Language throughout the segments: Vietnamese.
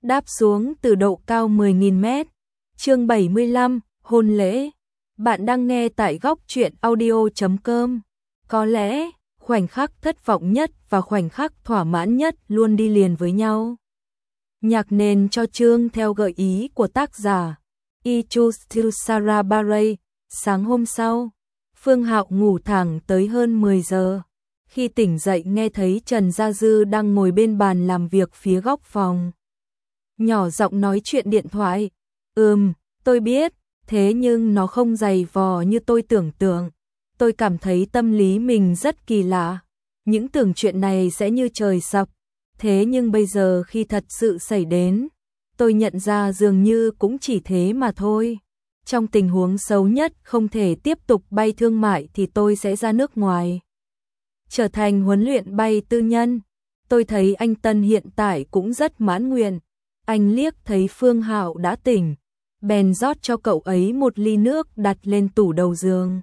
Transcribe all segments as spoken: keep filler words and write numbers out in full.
đáp xuống từ độ cao mười nghìn mét. Chương bảy mươi lăm, hôn lễ. Bạn đang nghe tại góc truyện audio chấm com. Có lẽ, khoảnh khắc thất vọng nhất và khoảnh khắc thỏa mãn nhất luôn đi liền với nhau. Nhạc nền cho chương theo gợi ý của tác giả I Choose to Sarah Bareilles. Sáng hôm sau, Phương Hạo ngủ thẳng tới hơn mười giờ. Khi tỉnh dậy nghe thấy Trần Gia Dư đang ngồi bên bàn làm việc phía góc phòng. Nhỏ giọng nói chuyện điện thoại. Ừm, tôi biết, thế nhưng nó không dày vò như tôi tưởng tượng. Tôi cảm thấy tâm lý mình rất kỳ lạ. Những tưởng chuyện này sẽ như trời sập. Thế nhưng bây giờ khi thật sự xảy đến, tôi nhận ra dường như cũng chỉ thế mà thôi. Trong tình huống xấu nhất không thể tiếp tục bay thương mại thì tôi sẽ ra nước ngoài, trở thành huấn luyện bay tư nhân. Tôi thấy anh Tân hiện tại cũng rất mãn nguyện. Anh liếc thấy Phương Hạo đã tỉnh, bèn rót cho cậu ấy một ly nước đặt lên tủ đầu giường.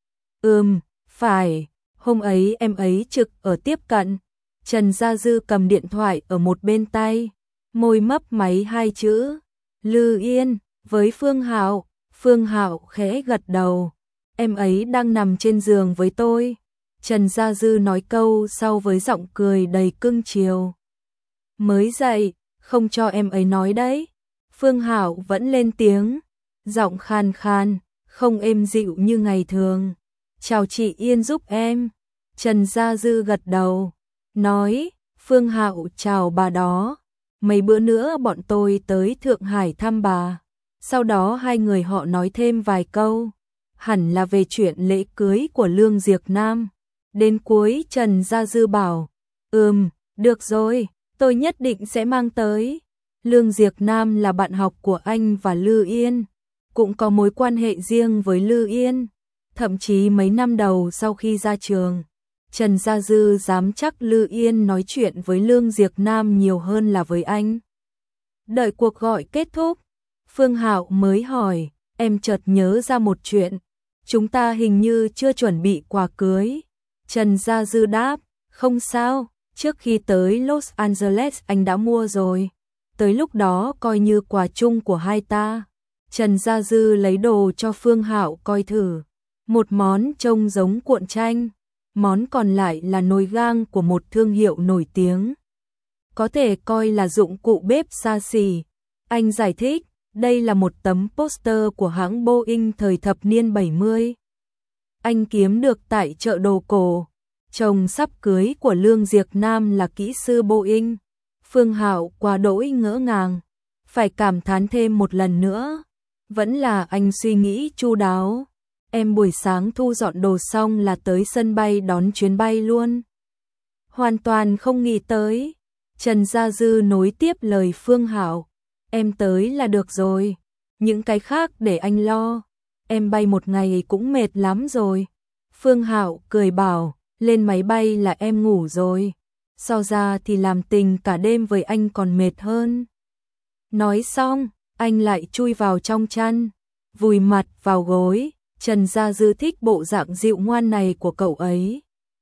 Ừm, phải, hôm ấy em ấy trực ở tiếp cận. Trần Gia Dư cầm điện thoại ở một bên tay, môi mấp máy hai chữ Lư Yên với Phương Hạo. Phương Hạo khẽ gật đầu. Em ấy đang nằm trên giường với tôi. Trần Gia Dư nói câu sau với giọng cười đầy cưng chiều. Mới dậy, không cho em ấy nói đấy. Phương Hạo vẫn lên tiếng, giọng khan khan, không êm dịu như ngày thường. Chào chị Yên giúp em. Trần Gia Dư gật đầu, nói, Phương Hạo chào bà đó. Mấy bữa nữa bọn tôi tới Thượng Hải thăm bà. Sau đó hai người họ nói thêm vài câu, hẳn là về chuyện lễ cưới của Lương Diệc Nam. Đến cuối Trần Gia Dư bảo, ừm, được rồi, tôi nhất định sẽ mang tới. Lương Diệc Nam là bạn học của anh và Lư Yên, cũng có mối quan hệ riêng với Lư Yên. Thậm chí mấy năm đầu sau khi ra trường, Trần Gia Dư dám chắc Lư Yên nói chuyện với Lương Diệc Nam nhiều hơn là với anh. Đợi cuộc gọi kết thúc, Phương Hạo mới hỏi, em chợt nhớ ra một chuyện, chúng ta hình như chưa chuẩn bị quà cưới. Trần Gia Dư đáp, không sao, trước khi tới Los Angeles anh đã mua rồi, tới lúc đó coi như quà chung của hai ta. Trần Gia Dư lấy đồ cho Phương Hạo coi thử, một món trông giống cuộn tranh, món còn lại là nồi gang của một thương hiệu nổi tiếng, có thể coi là dụng cụ bếp xa xỉ. Anh giải thích, đây là một tấm poster của hãng Boeing thời thập niên bảy mươi. Anh kiếm được tại chợ đồ cổ. Chồng sắp cưới của Lương Diệc Nam là kỹ sư Boeing. Phương Hạo quá đỗi ngỡ ngàng, phải cảm thán thêm một lần nữa. Vẫn là anh suy nghĩ chu đáo. Em buổi sáng thu dọn đồ xong là tới sân bay đón chuyến bay luôn. Hoàn toàn không nghĩ tới. Trần Gia Dư nối tiếp lời Phương Hạo. Em tới là được rồi, những cái khác để anh lo. Em bay một ngày cũng mệt lắm rồi. Phương Hạo cười bảo, lên máy bay là em ngủ rồi. So ra thì làm tình cả đêm với anh còn mệt hơn. Nói xong, anh lại chui vào trong chăn, vùi mặt vào gối. Trần Gia Dư thích bộ dạng dịu ngoan này của cậu ấy.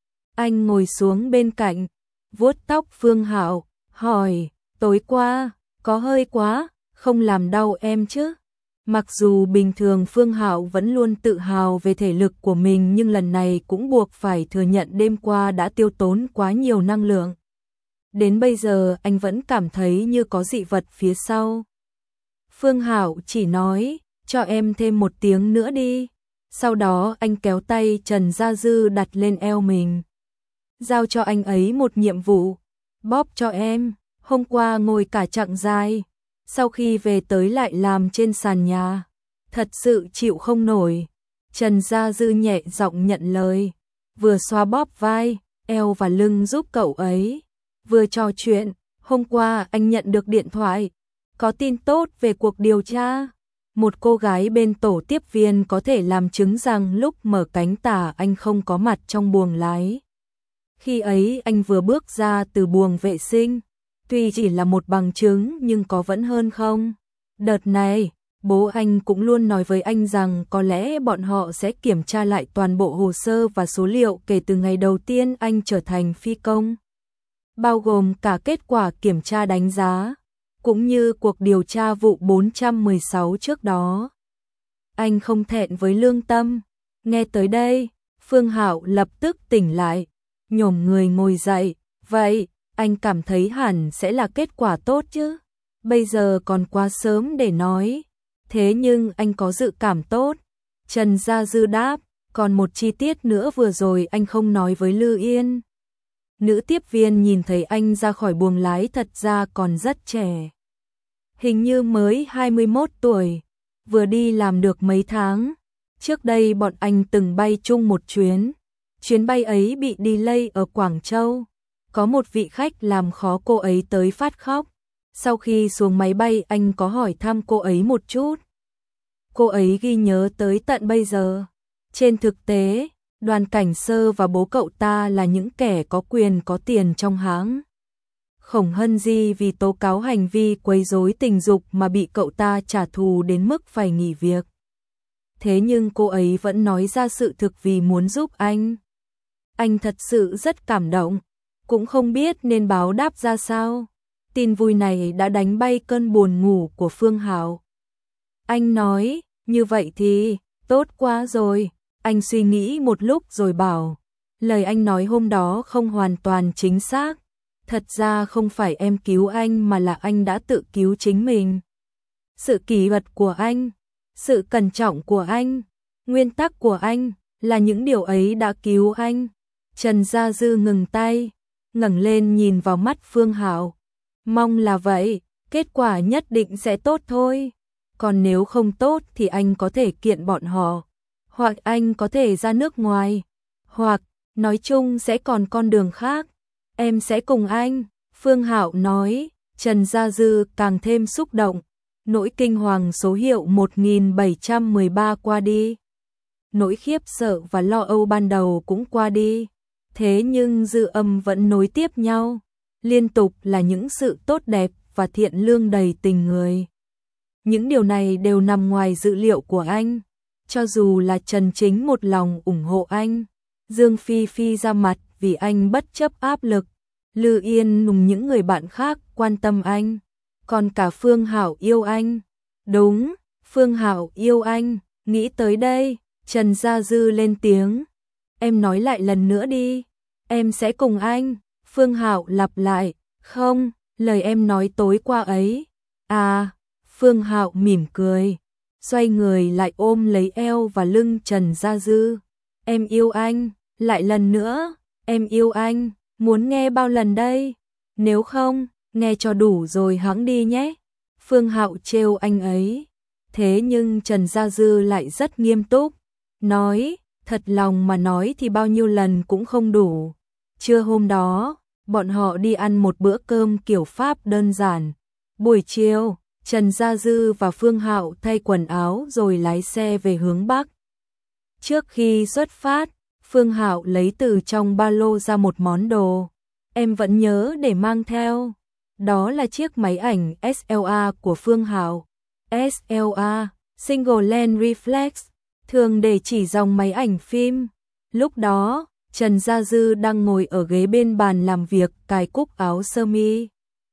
Anh ngồi xuống bên cạnh, vuốt tóc Phương Hạo, hỏi, tối qua, có hơi quá, không làm đau em chứ? Mặc dù bình thường Phương Hạo vẫn luôn tự hào về thể lực của mình nhưng lần này cũng buộc phải thừa nhận đêm qua đã tiêu tốn quá nhiều năng lượng. Đến bây giờ anh vẫn cảm thấy như có dị vật phía sau. Phương Hạo chỉ nói, cho em thêm một tiếng nữa đi. Sau đó anh kéo tay Trần Gia Dư đặt lên eo mình. Giao cho anh ấy một nhiệm vụ, bóp cho em. Hôm qua ngồi cả chặng dài, sau khi về tới lại làm trên sàn nhà, thật sự chịu không nổi. Trần Gia Dư nhẹ giọng nhận lời, vừa xoa bóp vai, eo và lưng giúp cậu ấy, vừa trò chuyện. Hôm qua anh nhận được điện thoại, có tin tốt về cuộc điều tra. Một cô gái bên tổ tiếp viên có thể làm chứng rằng lúc mở cánh tả anh không có mặt trong buồng lái. Khi ấy anh vừa bước ra từ buồng vệ sinh. Tuy chỉ là một bằng chứng nhưng có vẫn hơn không? Đợt này, bố anh cũng luôn nói với anh rằng có lẽ bọn họ sẽ kiểm tra lại toàn bộ hồ sơ và số liệu kể từ ngày đầu tiên anh trở thành phi công, bao gồm cả kết quả kiểm tra đánh giá cũng như cuộc điều tra vụ bốn trăm mười sáu trước đó. Anh không thẹn với lương tâm. Nghe tới đây, Phương Hạo lập tức tỉnh lại, nhổm người ngồi dậy. Vậy, anh cảm thấy hẳn sẽ là kết quả tốt chứ? Bây giờ còn quá sớm để nói. Thế nhưng anh có dự cảm tốt. Trần Gia Dư đáp, còn một chi tiết nữa vừa rồi anh không nói với Lư Yên. Nữ tiếp viên nhìn thấy anh ra khỏi buồng lái thật ra còn rất trẻ. Hình như mới hai mươi mốt tuổi, vừa đi làm được mấy tháng. Trước đây bọn anh từng bay chung một chuyến. Chuyến bay ấy bị delay ở Quảng Châu. Có một vị khách làm khó cô ấy tới phát khóc. Sau khi xuống máy bay anh có hỏi thăm cô ấy một chút. Cô ấy ghi nhớ tới tận bây giờ. Trên thực tế, Đoàn Cảnh Sơ và bố cậu ta là những kẻ có quyền có tiền trong hãng. Khổng Hân Di vì tố cáo hành vi quấy rối tình dục mà bị cậu ta trả thù đến mức phải nghỉ việc. Thế nhưng cô ấy vẫn nói ra sự thực vì muốn giúp anh. Anh thật sự rất cảm động, cũng không biết nên báo đáp ra sao. Tin vui này đã đánh bay cơn buồn ngủ của Phương Hạo. Anh nói, như vậy thì, tốt quá rồi. Anh suy nghĩ một lúc rồi bảo, lời anh nói hôm đó không hoàn toàn chính xác. Thật ra không phải em cứu anh mà là anh đã tự cứu chính mình. Sự kỷ luật của anh, sự cẩn trọng của anh, nguyên tắc của anh, là những điều ấy đã cứu anh. Trần Gia Dư ngừng tay, ngẩng lên nhìn vào mắt Phương Hạo. Mong là vậy, kết quả nhất định sẽ tốt thôi. Còn nếu không tốt thì anh có thể kiện bọn họ. Hoặc anh có thể ra nước ngoài. Hoặc, nói chung sẽ còn con đường khác. Em sẽ cùng anh. Phương Hạo nói. Trần Gia Dư càng thêm xúc động. Nỗi kinh hoàng số hiệu một nghìn bảy trăm mười ba qua đi. Nỗi khiếp sợ và lo âu ban đầu cũng qua đi. Thế nhưng dư âm vẫn nối tiếp nhau. Liên tục là những sự tốt đẹp và thiện lương đầy tình người. Những điều này đều nằm ngoài dự liệu của anh. Cho dù là Trần Chính một lòng ủng hộ anh, Dương Phi Phi ra mặt vì anh bất chấp áp lực, Lư Yên cùng những người bạn khác quan tâm anh, còn cả Phương Hạo yêu anh. Đúng, Phương Hạo yêu anh. Nghĩ tới đây, Trần Gia Dư lên tiếng. Em nói lại lần nữa đi. Em sẽ cùng anh. Phương Hạo lặp lại. Không, lời em nói tối qua ấy. À, Phương Hạo mỉm cười, xoay người lại ôm lấy eo và lưng Trần Gia Dư. Em yêu anh, lại lần nữa, em yêu anh, muốn nghe bao lần đây? Nếu không, nghe cho đủ rồi hẵng đi nhé. Phương Hạo trêu anh ấy. Thế nhưng Trần Gia Dư lại rất nghiêm túc, nói, thật lòng mà nói thì bao nhiêu lần cũng không đủ. Trưa hôm đó, bọn họ đi ăn một bữa cơm kiểu Pháp đơn giản. Buổi chiều, Trần Gia Dư và Phương Hạo thay quần áo rồi lái xe về hướng Bắc. Trước khi xuất phát, Phương Hạo lấy từ trong ba lô ra một món đồ. Em vẫn nhớ để mang theo. Đó là chiếc máy ảnh ét lờ a của Phương Hạo. ét lờ a, Single Lens Reflex, thường để chỉ dòng máy ảnh phim. Lúc đó, Trần Gia Dư đang ngồi ở ghế bên bàn làm việc cài cúc áo sơ mi.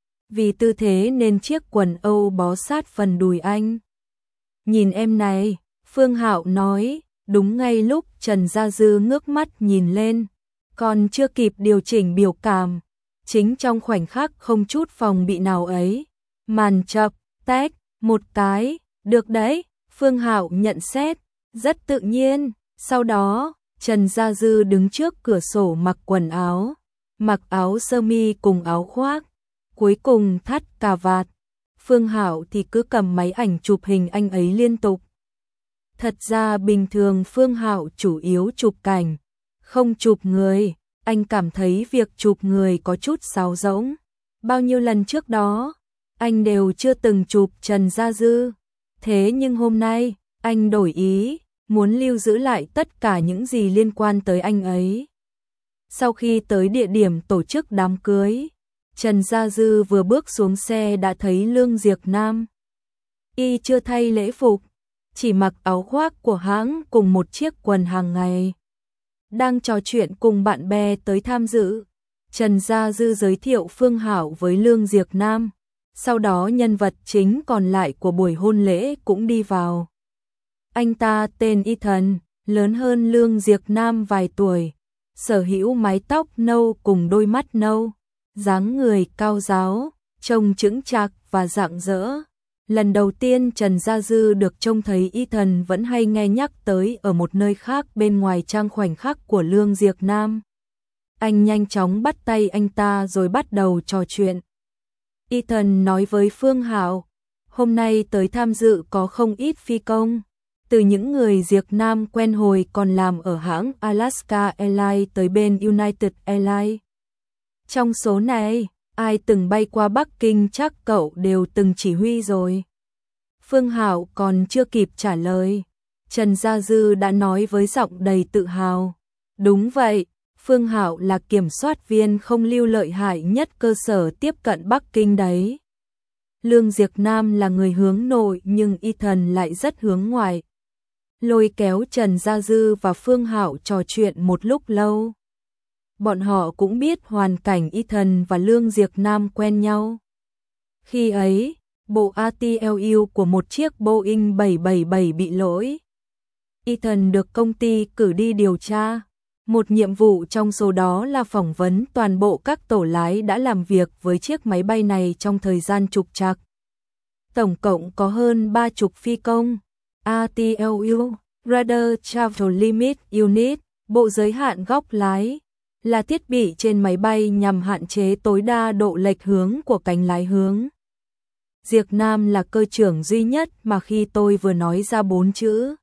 Vì tư thế nên chiếc quần âu bó sát phần đùi anh. Nhìn em này, Phương Hạo nói, đúng ngay lúc Trần Gia Dư ngước mắt nhìn lên, còn chưa kịp điều chỉnh biểu cảm. Chính trong khoảnh khắc không chút phòng bị nào ấy, màn chập, tách, một cái, được đấy, Phương Hạo nhận xét, rất tự nhiên. Sau đó, Trần Gia Dư đứng trước cửa sổ mặc quần áo, mặc áo sơ mi cùng áo khoác, cuối cùng thắt cà vạt. Phương Hạo thì cứ cầm máy ảnh chụp hình anh ấy liên tục. Thật ra bình thường Phương Hạo chủ yếu chụp cảnh, không chụp người. Anh cảm thấy việc chụp người có chút sáo rỗng. Bao nhiêu lần trước đó, anh đều chưa từng chụp Trần Gia Dư. Thế nhưng hôm nay, anh đổi ý, muốn lưu giữ lại tất cả những gì liên quan tới anh ấy. Sau khi tới địa điểm tổ chức đám cưới, Trần Gia Dư vừa bước xuống xe đã thấy Lương Diệc Nam. Y chưa thay lễ phục, chỉ mặc áo khoác của hãng cùng một chiếc quần hàng ngày. Đang trò chuyện cùng bạn bè tới tham dự. Trần Gia Dư giới thiệu Phương Hạo với Lương Diệc Nam. Sau đó nhân vật chính còn lại của buổi hôn lễ cũng đi vào. Anh ta tên Ethan, lớn hơn Lương Diệc Nam vài tuổi, sở hữu mái tóc nâu cùng đôi mắt nâu, dáng người cao ráo, trông chững chạc và rạng rỡ. Lần đầu tiên Trần Gia Dư được trông thấy Ethan vẫn hay nghe nhắc tới ở một nơi khác bên ngoài trang khoảnh khắc của Lương Diệc Nam. Anh nhanh chóng bắt tay anh ta rồi bắt đầu trò chuyện. Ethan nói với Phương Hạo, hôm nay tới tham dự có không ít phi công, từ những người Diệc Nam quen hồi còn làm ở hãng Alaska Airlines tới bên United Airlines. Trong số này, ai từng bay qua Bắc Kinh chắc cậu đều từng chỉ huy rồi. Phương Hạo còn chưa kịp trả lời, Trần Gia Dư đã nói với giọng đầy tự hào. Đúng vậy, Phương Hạo là kiểm soát viên không lưu lợi hại nhất cơ sở tiếp cận Bắc Kinh đấy. Lương Diệc Nam là người hướng nội nhưng Ethan lại rất hướng ngoại. Lôi kéo Trần Gia Dư và Phương Hạo trò chuyện một lúc lâu. Bọn họ cũng biết hoàn cảnh Ethan và Lương Diệc Nam quen nhau. Khi ấy, bộ a tê lờ u của một chiếc Boeing bảy bảy bảy bị lỗi. Ethan được công ty cử đi điều tra. Một nhiệm vụ trong số đó là phỏng vấn toàn bộ các tổ lái đã làm việc với chiếc máy bay này trong thời gian trục trặc. Tổng cộng có hơn ba chục phi công. a tê lờ u, Radar Travel Limit Unit, bộ giới hạn góc lái, là thiết bị trên máy bay nhằm hạn chế tối đa độ lệch hướng của cánh lái hướng. Diệc Nam là cơ trưởng duy nhất mà khi tôi vừa nói ra bốn chữ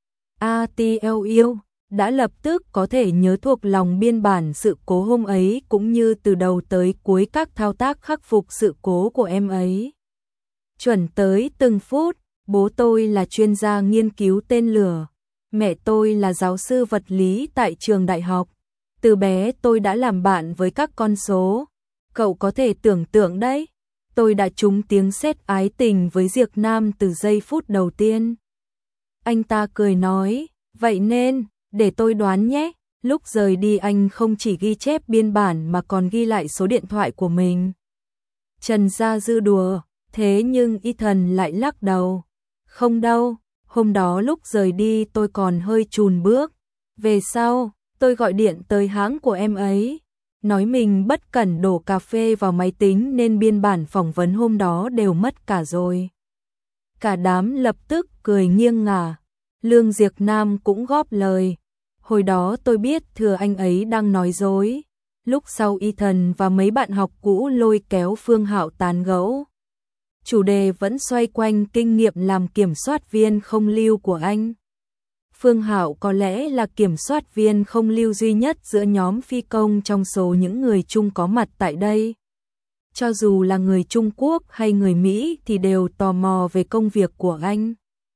a tê lờ u, đã lập tức có thể nhớ thuộc lòng biên bản sự cố hôm ấy cũng như từ đầu tới cuối các thao tác khắc phục sự cố của em ấy. Chuẩn tới từng phút, bố tôi là chuyên gia nghiên cứu tên lửa, mẹ tôi là giáo sư vật lý tại trường đại học. Từ bé tôi đã làm bạn với các con số. Cậu có thể tưởng tượng đấy, tôi đã trúng tiếng sét ái tình với Diệc Nam từ giây phút đầu tiên. Anh ta cười nói, vậy nên, để tôi đoán nhé, lúc rời đi anh không chỉ ghi chép biên bản mà còn ghi lại số điện thoại của mình. Trần Gia Dư đùa, thế nhưng Ethan lại lắc đầu. Không đâu, hôm đó lúc rời đi tôi còn hơi chùn bước. Về sau, tôi gọi điện tới hãng của em ấy, nói mình bất cẩn đổ cà phê vào máy tính nên biên bản phỏng vấn hôm đó đều mất cả rồi. Cả đám lập tức cười nghiêng ngả. Lương Diệc Nam cũng góp lời. Hồi đó tôi biết thừa anh ấy đang nói dối. Lúc sau Ethan và mấy bạn học cũ lôi kéo Phương Hạo tán gẫu. Chủ đề vẫn xoay quanh kinh nghiệm làm kiểm soát viên không lưu của anh. Phương Hạo có lẽ là kiểm soát viên không lưu duy nhất giữa nhóm phi công trong số những người Trung có mặt tại đây. Cho dù là người Trung Quốc hay người Mỹ thì đều tò mò về công việc của anh.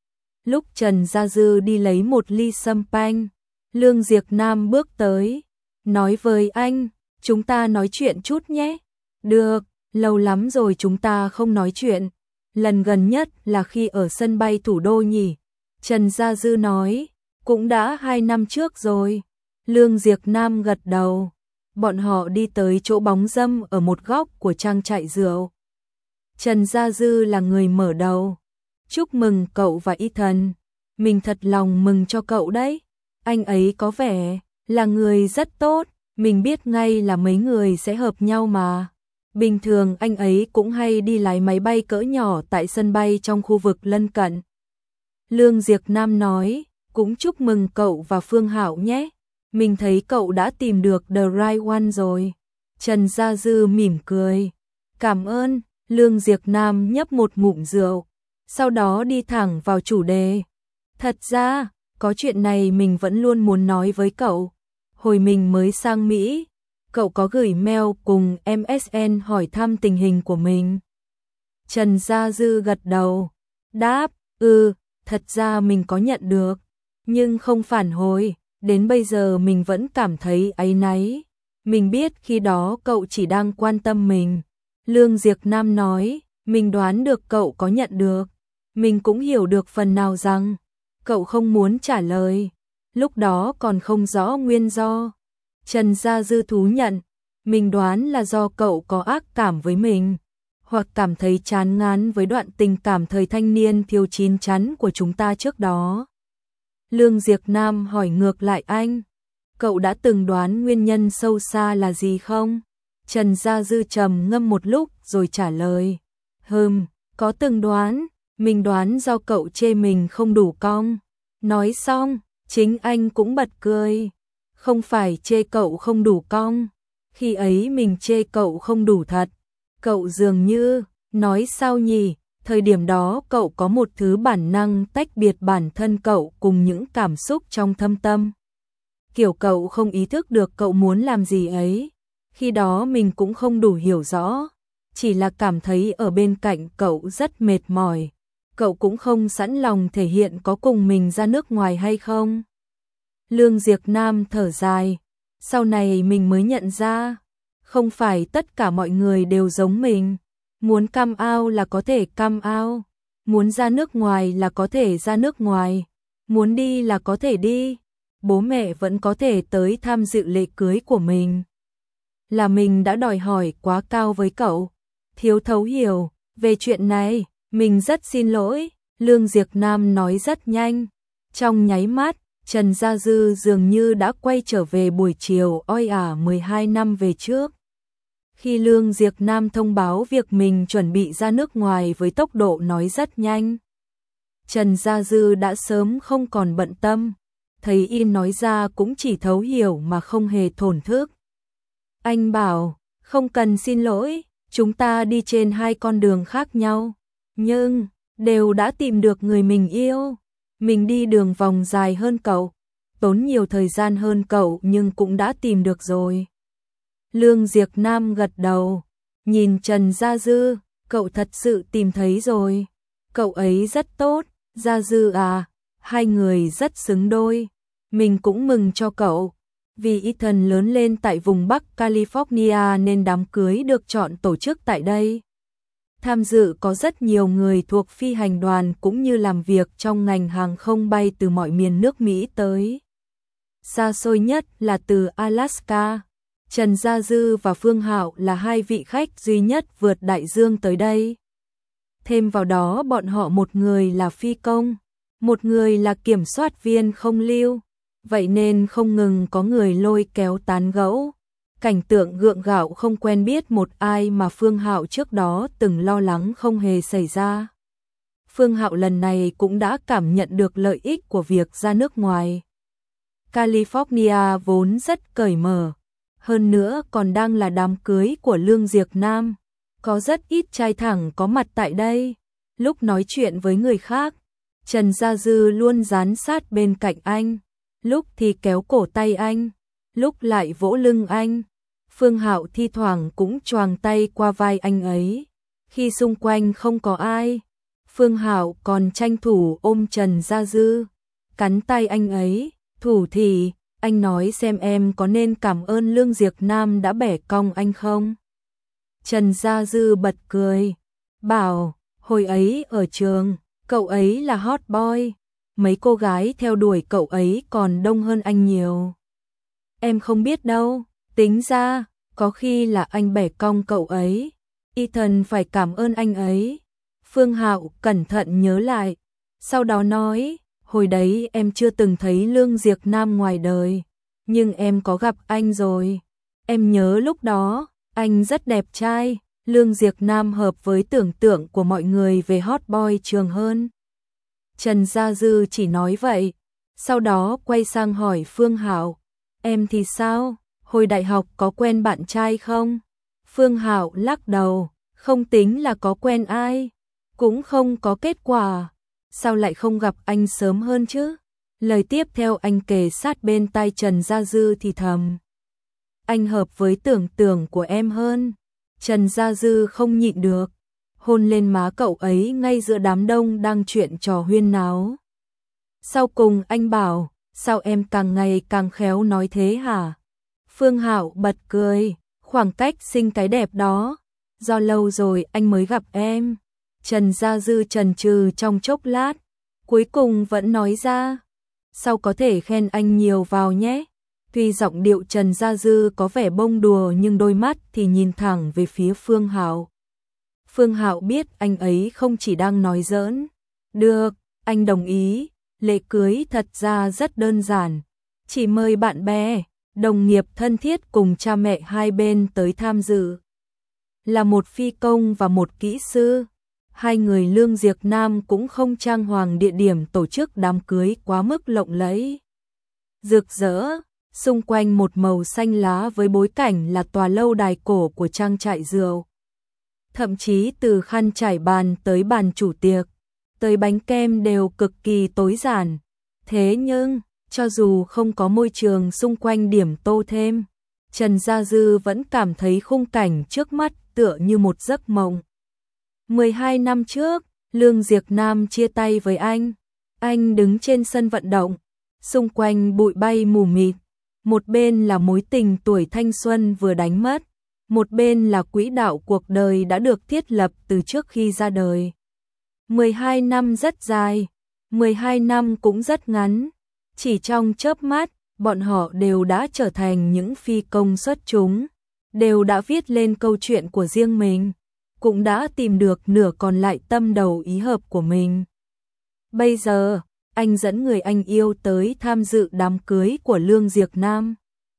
Lúc Trần Gia Dư đi lấy một ly champagne, Lương Diệc Nam bước tới, nói với anh, chúng ta nói chuyện chút nhé. Được, lâu lắm rồi chúng ta không nói chuyện. Lần gần nhất là khi ở sân bay thủ đô nhỉ? Trần Gia Dư nói, cũng đã hai năm trước rồi. Lương Diệc Nam gật đầu. Bọn họ đi tới chỗ bóng râm ở một góc của trang trại rượu. Trần Gia Dư là người mở đầu. Chúc mừng cậu và Ethan. Mình thật lòng mừng cho cậu đấy. Anh ấy có vẻ là người rất tốt. Mình biết ngay là mấy người sẽ hợp nhau mà. Bình thường anh ấy cũng hay đi lái máy bay cỡ nhỏ tại sân bay trong khu vực lân cận. Lương Diệc Nam nói, cũng chúc mừng cậu và Phương Hạo nhé. Mình thấy cậu đã tìm được the right one rồi. Trần Gia Dư mỉm cười. Cảm ơn. Lương Diệc Nam nhấp một ngụm rượu, sau đó đi thẳng vào chủ đề. Thật ra, có chuyện này mình vẫn luôn muốn nói với cậu. Hồi mình mới sang Mỹ, cậu có gửi mail cùng em ét en hỏi thăm tình hình của mình. Trần Gia Dư gật đầu, đáp, ừ, thật ra mình có nhận được, nhưng không phản hồi, đến bây giờ mình vẫn cảm thấy áy náy. Mình biết khi đó cậu chỉ đang quan tâm mình. Lương Diệc Nam nói, mình đoán được cậu có nhận được. Mình cũng hiểu được phần nào rằng cậu không muốn trả lời. Lúc đó còn không rõ nguyên do. Trần Gia Dư thú nhận, mình đoán là do cậu có ác cảm với mình. hoặc cảm thấy chán ngán với đoạn tình cảm thời thanh niên thiếu chín chắn của chúng ta trước đó. Lương Diệp Nam hỏi ngược lại anh, cậu đã từng đoán nguyên nhân sâu xa là gì không? Trần Gia Dư trầm ngâm một lúc rồi trả lời, hừm, có từng đoán, mình đoán do cậu chê mình không đủ cong. Nói xong, chính anh cũng bật cười, không phải chê cậu không đủ cong, khi ấy mình chê cậu không đủ thật. Cậu dường như, nói sao nhỉ, thời điểm đó cậu có một thứ bản năng tách biệt bản thân cậu cùng những cảm xúc trong thâm tâm. Kiểu cậu không ý thức được cậu muốn làm gì ấy, khi đó mình cũng không đủ hiểu rõ, chỉ là cảm thấy ở bên cạnh cậu rất mệt mỏi. Cậu cũng không sẵn lòng thể hiện có cùng mình ra nước ngoài hay không. Lương Diệp Nam thở dài, sau này mình mới nhận ra, không phải tất cả mọi người đều giống mình. Muốn come out là có thể come out, muốn ra nước ngoài là có thể ra nước ngoài, muốn đi là có thể đi, bố mẹ vẫn có thể tới tham dự lễ cưới của mình. Là mình đã đòi hỏi quá cao với cậu, thiếu thấu hiểu, về chuyện này, mình rất xin lỗi, Lương Diệp Nam nói rất nhanh. Trong nháy mắt, Trần Gia Dư dường như đã quay trở về buổi chiều oi ả mười hai năm về trước. Khi Lương Diệp Nam thông báo việc mình chuẩn bị ra nước ngoài với tốc độ nói rất nhanh, Trần Gia Dư đã sớm không còn bận tâm, thấy yên nói ra cũng chỉ thấu hiểu mà không hề thổn thức. Anh bảo, không cần xin lỗi, chúng ta đi trên hai con đường khác nhau, nhưng đều đã tìm được người mình yêu. Mình đi đường vòng dài hơn cậu, tốn nhiều thời gian hơn cậu nhưng cũng đã tìm được rồi. Lương Diệp Nam gật đầu, nhìn Trần Gia Dư, cậu thật sự tìm thấy rồi. Cậu ấy rất tốt, Gia Dư à, hai người rất xứng đôi. Mình cũng mừng cho cậu, vì Ethan lớn lên tại vùng Bắc California nên đám cưới được chọn tổ chức tại đây. Tham dự có rất nhiều người thuộc phi hành đoàn cũng như làm việc trong ngành hàng không bay từ mọi miền nước Mỹ tới. Xa xôi nhất là từ Alaska. Trần Gia Dư và Phương Hạo là hai vị khách duy nhất vượt đại dương tới đây. Thêm vào đó bọn họ một người là phi công, một người là kiểm soát viên không lưu. Vậy nên không ngừng có người lôi kéo tán gẫu. Cảnh tượng gượng gạo không quen biết một ai mà Phương Hạo trước đó từng lo lắng không hề xảy ra. Phương Hạo lần này cũng đã cảm nhận được lợi ích của việc ra nước ngoài. California vốn rất cởi mở, hơn nữa còn đang là đám cưới của Lương Diệp Nam. Có rất ít trai thẳng có mặt tại đây. Lúc nói chuyện với người khác, Trần Gia Dư luôn dán sát bên cạnh anh, lúc thì kéo cổ tay anh, lúc lại vỗ lưng anh. Phương Hạo thi thoảng cũng choàng tay qua vai anh ấy. Khi xung quanh không có ai, Phương Hạo còn tranh thủ ôm Trần Gia Dư, cắn tay anh ấy, thủ thì, anh nói xem em có nên cảm ơn Lương Diệp Nam đã bẻ cong anh không? Trần Gia Dư bật cười, bảo, hồi ấy ở trường, cậu ấy là hot boy, mấy cô gái theo đuổi cậu ấy còn đông hơn anh nhiều. Em không biết đâu, tính ra, có khi là anh bẻ cong cậu ấy. Ethan phải cảm ơn anh ấy. Phương Hạo cẩn thận nhớ lại, sau đó nói, hồi đấy em chưa từng thấy Lương Diệp Nam ngoài đời, nhưng em có gặp anh rồi. Em nhớ lúc đó, anh rất đẹp trai, Lương Diệp Nam hợp với tưởng tượng của mọi người về hot boy trường hơn. Trần Gia Dư chỉ nói vậy, sau đó quay sang hỏi Phương Hạo, em thì sao, hồi đại học có quen bạn trai không? Phương Hạo lắc đầu, không tính là có quen ai, cũng không có kết quả. Sao lại không gặp anh sớm hơn chứ? Lời tiếp theo anh kề sát bên tai Trần Gia Dư thì thầm, anh hợp với tưởng tượng của em hơn. Trần Gia Dư không nhịn được, hôn lên má cậu ấy ngay giữa đám đông đang chuyện trò huyên náo. Sau cùng anh bảo, sao em càng ngày càng khéo nói thế hả? Phương Hạo bật cười, khoảng cách sinh cái đẹp đó, do lâu rồi anh mới gặp em. Trần Gia Dư chần chừ trong chốc lát, cuối cùng vẫn nói ra, sau có thể khen anh nhiều vào nhé. Tuy giọng điệu Trần Gia Dư có vẻ bông đùa nhưng đôi mắt thì nhìn thẳng về phía Phương Hạo. Phương Hạo biết anh ấy không chỉ đang nói giỡn. Được, anh đồng ý, lễ cưới thật ra rất đơn giản. Chỉ mời bạn bè, đồng nghiệp thân thiết cùng cha mẹ hai bên tới tham dự. Là một phi công và một kỹ sư. Hai người Lương Diệc Nam cũng không trang hoàng địa điểm tổ chức đám cưới quá mức lộng lẫy. Rực rỡ, xung quanh một màu xanh lá với bối cảnh là tòa lâu đài cổ của trang trại rượu. Thậm chí từ khăn trải bàn tới bàn chủ tiệc, tới bánh kem đều cực kỳ tối giản. Thế nhưng, cho dù không có môi trường xung quanh điểm tô thêm, Trần Gia Dư vẫn cảm thấy khung cảnh trước mắt tựa như một giấc mộng. mười hai năm trước, Lương Diệc Nam chia tay với anh. Anh đứng trên sân vận động, xung quanh bụi bay mù mịt. Một bên là mối tình tuổi thanh xuân vừa đánh mất, một bên là quỹ đạo cuộc đời đã được thiết lập từ trước khi ra đời. mười hai năm rất dài, mười hai năm cũng rất ngắn. Chỉ trong chớp mắt, bọn họ đều đã trở thành những phi công xuất chúng, đều đã viết lên câu chuyện của riêng mình, cũng đã tìm được nửa còn lại tâm đầu ý hợp của mình. Bây giờ, anh dẫn người anh yêu tới tham dự đám cưới của Lương Diệc Nam.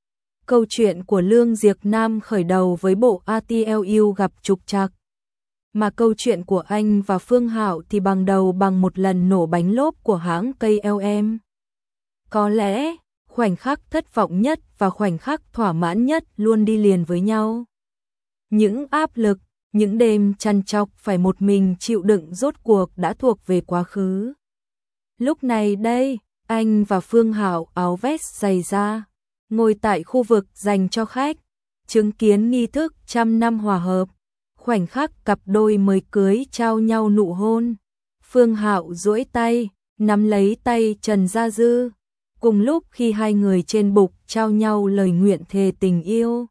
Câu chuyện của Lương Diệc Nam khởi đầu với bộ a tê lờ u gặp trục trặc, mà câu chuyện của anh và Phương Hạo thì bằng đầu bằng một lần nổ bánh lốp của hãng ca lờ em. Có lẽ, khoảnh khắc thất vọng nhất và khoảnh khắc thỏa mãn nhất luôn đi liền với nhau. Những áp lực, những đêm trằn trọc phải một mình chịu đựng rốt cuộc đã thuộc về quá khứ. Lúc này đây, anh và Phương Hạo áo vest dày da, ngồi tại khu vực dành cho khách, chứng kiến nghi thức trăm năm hòa hợp, khoảnh khắc cặp đôi mới cưới trao nhau nụ hôn. Phương Hạo duỗi tay, nắm lấy tay Trần Gia Dư, cùng lúc khi hai người trên bục trao nhau lời nguyện thề tình yêu.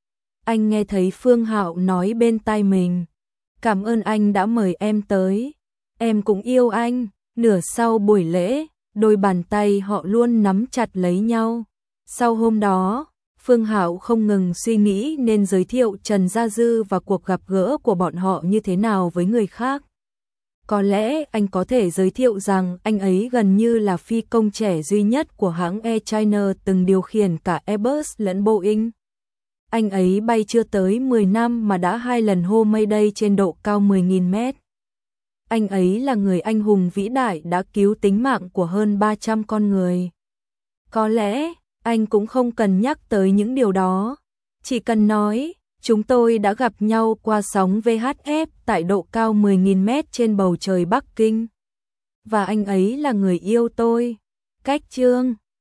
Anh nghe thấy Phương Hạo nói bên tai mình, cảm ơn anh đã mời em tới, em cũng yêu anh. Nửa sau buổi lễ, đôi bàn tay họ luôn nắm chặt lấy nhau. Sau hôm đó, Phương Hạo không ngừng suy nghĩ nên giới thiệu Trần Gia Dư và cuộc gặp gỡ của bọn họ như thế nào với người khác. Có lẽ anh có thể giới thiệu rằng anh ấy gần như là phi công trẻ duy nhất của hãng Air China từng điều khiển cả Airbus lẫn Boeing. Anh ấy bay chưa tới mười năm mà đã hai lần hô Mayday trên độ cao mười nghìn mét. Anh ấy là người anh hùng vĩ đại đã cứu tính mạng của hơn ba trăm con người. Có lẽ, anh cũng không cần nhắc tới những điều đó. Chỉ cần nói, chúng tôi đã gặp nhau qua sóng vê hát ép tại độ cao mười nghìn mét trên bầu trời Bắc Kinh. Và anh ấy là người yêu tôi. Cách chương